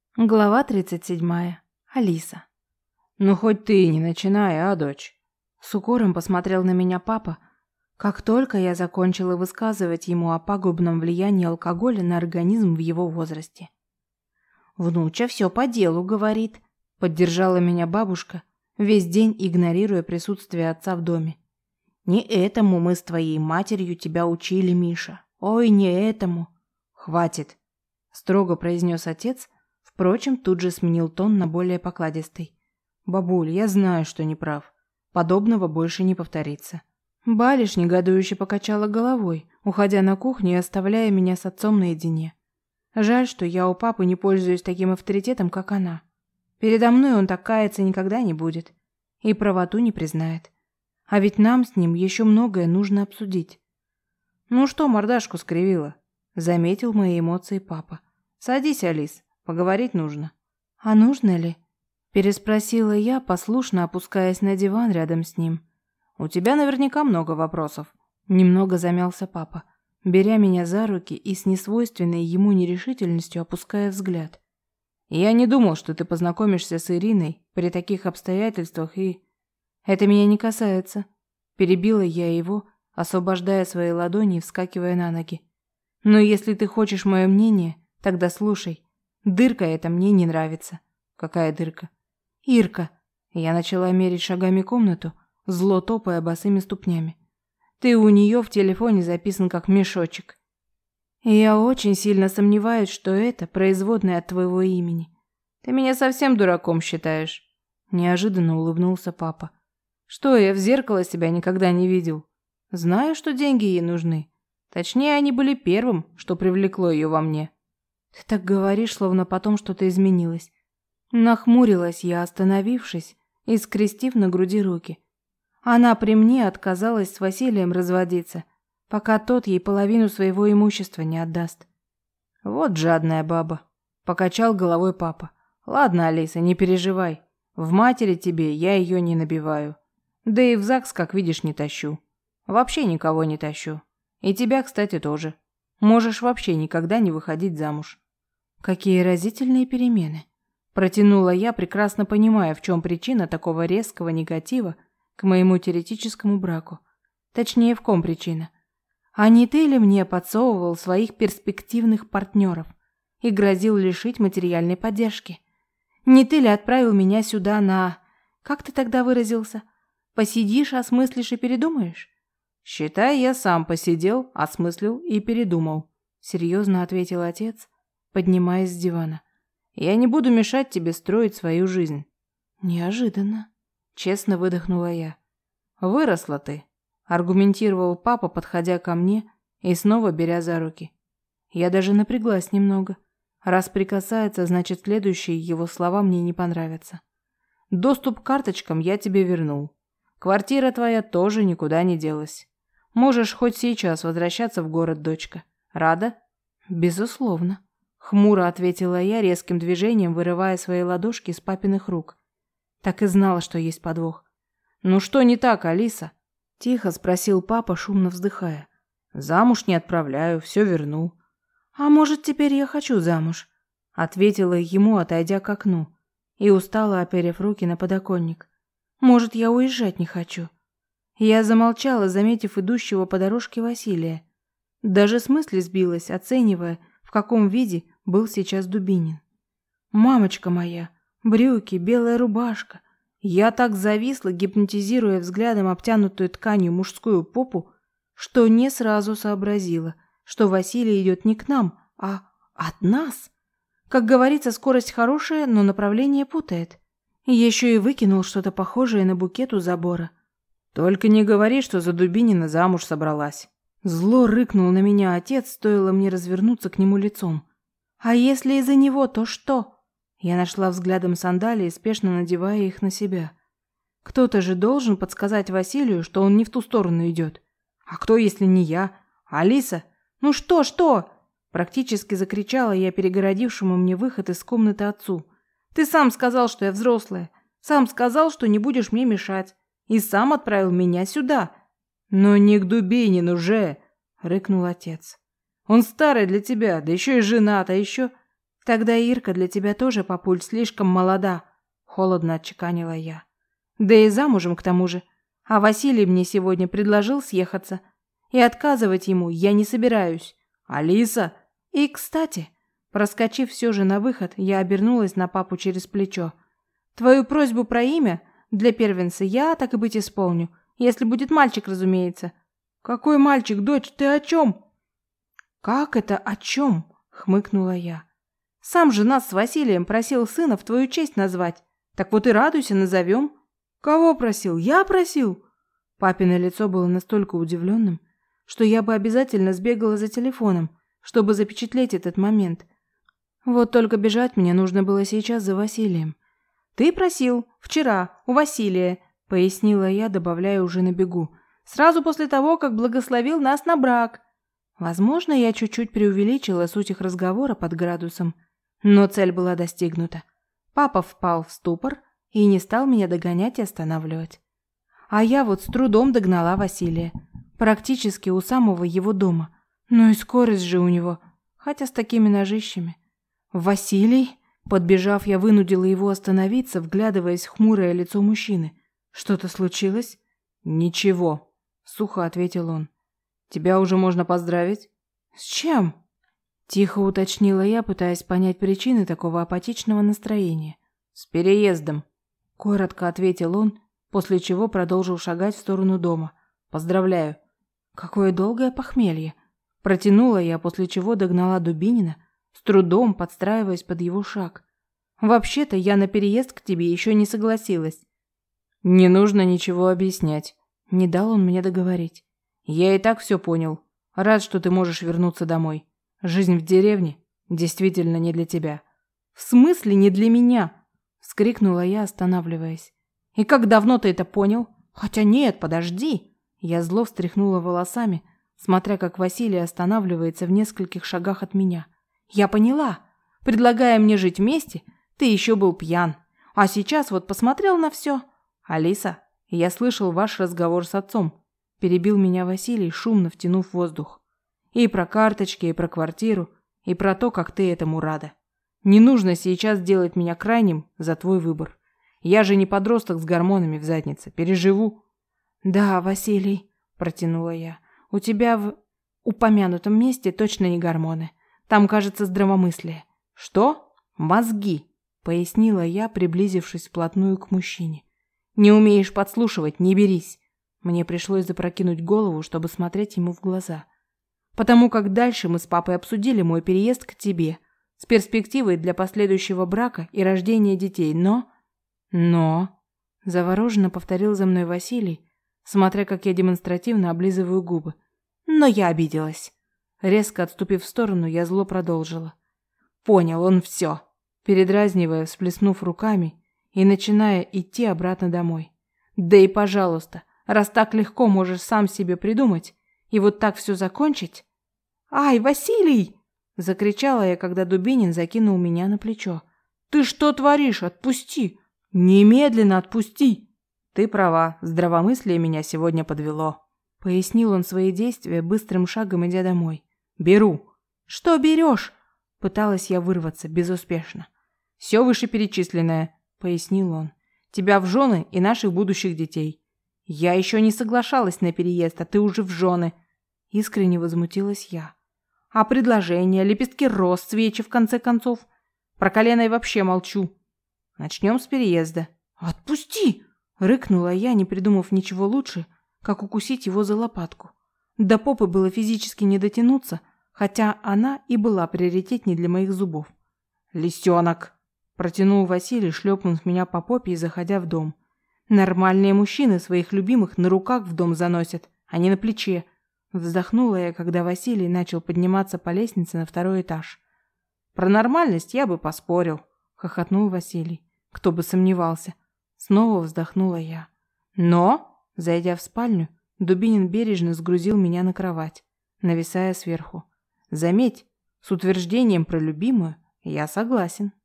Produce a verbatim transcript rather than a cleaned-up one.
Глава тридцать седьмая. Алиса. «Ну, хоть ты не начинай, а, дочь?» С укором посмотрел на меня папа, как только я закончила высказывать ему о пагубном влиянии алкоголя на организм в его возрасте. «Внуча все по делу говорит», — поддержала меня бабушка, весь день игнорируя присутствие отца в доме. «Не этому мы с твоей матерью тебя учили, Миша. Ой, не этому». «Хватит», — строго произнес отец, впрочем, тут же сменил тон на более покладистый. «Бабуль, я знаю, что не прав. Подобного больше не повторится». Балиш негодующе покачала головой, уходя на кухню и оставляя меня с отцом наедине. Жаль, что я у папы не пользуюсь таким авторитетом, как она. Передо мной он так каяться никогда не будет и правоту не признает. А ведь нам с ним еще многое нужно обсудить. «Ну что мордашку скривила?» — заметил мои эмоции папа. «Садись, Алис, поговорить нужно». «А нужно ли?» — переспросила я, послушно опускаясь на диван рядом с ним. «У тебя наверняка много вопросов». Немного замялся папа, беря меня за руки и с несвойственной ему нерешительностью опуская взгляд. «Я не думал, что ты познакомишься с Ириной при таких обстоятельствах и...» «Это меня не касается», — перебила я его, освобождая свои ладони и вскакивая на ноги. «Но если ты хочешь мое мнение, тогда слушай. Дырка эта мне не нравится». «Какая дырка?» «Ирка». Я начала мерить шагами комнату, зло топая босыми ступнями. «Ты у нее в телефоне записан как мешочек. И я очень сильно сомневаюсь, что это производное от твоего имени. Ты меня совсем дураком считаешь?» Неожиданно улыбнулся папа. «Что, я в зеркало себя никогда не видел? Знаю, что деньги ей нужны. Точнее, они были первым, что привлекло ее во мне». «Ты так говоришь, словно потом что-то изменилось». Нахмурилась я, остановившись и скрестив на груди руки. Она при мне отказалась с Василием разводиться, пока тот ей половину своего имущества не отдаст. «Вот жадная баба», — покачал головой папа. «Ладно, Алиса, не переживай. В матери тебе я ее не набиваю. Да и в ЗАГС, как видишь, не тащу. Вообще никого не тащу. И тебя, кстати, тоже. Можешь вообще никогда не выходить замуж». «Какие разительные перемены», — протянула я, прекрасно понимая, в чем причина такого резкого негатива к моему теоретическому браку. Точнее, в ком причина. А не ты ли мне подсовывал своих перспективных партнеров и грозил лишить материальной поддержки? Не ты ли отправил меня сюда на... Как ты тогда выразился? Посидишь, осмыслишь и передумаешь? «Считай, я сам посидел, осмыслил и передумал», — серьезно ответил отец, поднимаясь с дивана. «Я не буду мешать тебе строить свою жизнь». «Неожиданно», — честно выдохнула я. «Выросла ты», — аргументировал папа, подходя ко мне и снова беря за руки. Я даже напряглась немного. Раз прикасается, значит, следующие его слова мне не понравятся. «Доступ к карточкам я тебе вернул. Квартира твоя тоже никуда не делась. Можешь хоть сейчас возвращаться в город, дочка. Рада?» «Безусловно», — хмуро ответила я, резким движением вырывая свои ладошки из папиных рук. Так и знала, что есть подвох. «Ну что не так, Алиса?» — тихо спросил папа, шумно вздыхая. «Замуж не отправляю, все верну». «А может, теперь я хочу замуж?» — ответила ему, отойдя к окну, и устало оперев руки на подоконник. «Может, я уезжать не хочу?» Я замолчала, заметив идущего по дорожке Василия. Даже с мысли сбилась, оценивая, в каком виде был сейчас Дубинин. «Мамочка моя, брюки, белая рубашка». Я так зависла, гипнотизируя взглядом обтянутую тканью мужскую попу, что не сразу сообразила, что Василий идет не к нам, а от нас. Как говорится, скорость хорошая, но направление путает. Еще и выкинул что-то похожее на букет у забора. «Только не говори, что за Дубинина замуж собралась». Зло рыкнул на меня отец, стоило мне развернуться к нему лицом. «А если из-за него, то что?» Я нашла взглядом сандалии, спешно надевая их на себя. Кто-то же должен подсказать Василию, что он не в ту сторону идет. А кто, если не я? Алиса? Ну что, что? Практически закричала я перегородившему мне выход из комнаты отцу. Ты сам сказал, что я взрослая. Сам сказал, что не будешь мне мешать. И сам отправил меня сюда. Но не к Дубинину же, рыкнул отец. Он старый для тебя, да еще и женат, а еще... Тогда Ирка для тебя тоже, папуль, слишком молода, холодно отчеканила я. Да и замужем к тому же. А Василий мне сегодня предложил съехаться. И отказывать ему я не собираюсь. Алиса! И, кстати, проскочив все же на выход, я обернулась на папу через плечо. Твою просьбу про имя для первенца я, так и быть, исполню. Если будет мальчик, разумеется. Какой мальчик, дочь, ты о чем? Как это о чем? Хмыкнула я. Сам же нас с Василием просил сына в твою честь назвать. Так вот и радуйся, назовем. Кого просил? Я просил. Папино лицо было настолько удивленным, что я бы обязательно сбегала за телефоном, чтобы запечатлеть этот момент. Вот только бежать мне нужно было сейчас за Василием. Ты просил вчера у Василия, пояснила я, добавляя уже на бегу. Сразу после того, как благословил нас на брак. Возможно, я чуть-чуть преувеличила суть их разговора под градусом, но цель была достигнута. Папа впал в ступор и не стал меня догонять и останавливать. А я вот с трудом догнала Василия, практически у самого его дома. Ну и скорость же у него, хотя с такими ножищами. Василий, подбежав, я вынудила его остановиться, вглядываясь в хмурое лицо мужчины. Что-то случилось? Ничего, сухо ответил он. Тебя уже можно поздравить? С чем? Тихо уточнила я, пытаясь понять причины такого апатичного настроения. С переездом, коротко ответил он, после чего продолжил шагать в сторону дома. Поздравляю. Какое долгое похмелье. Протянула я, после чего догнала Дубинина, с трудом подстраиваясь под его шаг. Вообще-то я на переезд к тебе еще не согласилась. Не нужно ничего объяснять. Не дал он мне договорить. Я и так все понял. Рад, что ты можешь вернуться домой. Жизнь в деревне действительно не для тебя. В смысле не для меня? Вскрикнула я, останавливаясь. И как давно ты это понял? Хотя нет, подожди. Я зло встряхнула волосами, смотря как Василий останавливается в нескольких шагах от меня. Я поняла. Предлагая мне жить вместе, ты еще был пьян. А сейчас вот посмотрел на все. Алиса, я слышал ваш разговор с отцом. Перебил меня Василий, шумно втянув воздух. И про карточки, и про квартиру, и про то, как ты этому рада. Не нужно сейчас делать меня крайним за твой выбор. Я же не подросток с гормонами в заднице. Переживу. Да, Василий, протянула я. У тебя в упомянутом месте точно не гормоны. Там, кажется, здравомыслие. Что? Мозги, пояснила я, приблизившись вплотную к мужчине. Не умеешь подслушивать, не берись. Мне пришлось запрокинуть голову, чтобы смотреть ему в глаза. Потому как дальше мы с папой обсудили мой переезд к тебе с перспективой для последующего брака и рождения детей, но... Но... Завороженно повторил за мной Василий, смотря как я демонстративно облизываю губы. Но я обиделась. Резко отступив в сторону, я зло продолжила. Понял он все, передразнивая, всплеснув руками и начиная идти обратно домой. Да и пожалуйста, раз так легко можешь сам себе придумать и вот так все закончить... «Ай, Василий!» – закричала я, когда Дубинин закинул меня на плечо. «Ты что творишь? Отпусти! Немедленно отпусти!» «Ты права, здравомыслие меня сегодня подвело», – пояснил он свои действия, быстрым шагом идя домой. «Беру». «Что берешь?» – пыталась я вырваться, безуспешно. «Все вышеперечисленное», – пояснил он. «Тебя в жены и наших будущих детей». «Я еще не соглашалась на переезд, а ты уже в жены», – искренне возмутилась я. «А предложения, лепестки роз, свечи, в конце концов? Про колено и вообще молчу. Начнем с переезда». «Отпусти!» – рыкнула я, не придумав ничего лучше, как укусить его за лопатку. До попы было физически не дотянуться, хотя она и была приоритетней для моих зубов. «Лисенок!» – протянул Василий, шлепнув меня по попе и заходя в дом. «Нормальные мужчины своих любимых на руках в дом заносят, а не на плече». Вздохнула я, когда Василий начал подниматься по лестнице на второй этаж. «Про нормальность я бы поспорил», – хохотнул Василий. «Кто бы сомневался». Снова вздохнула я. Но, зайдя в спальню, Дубинин бережно сгрузил меня на кровать, нависая сверху. Заметь, с утверждением про любимую я согласен.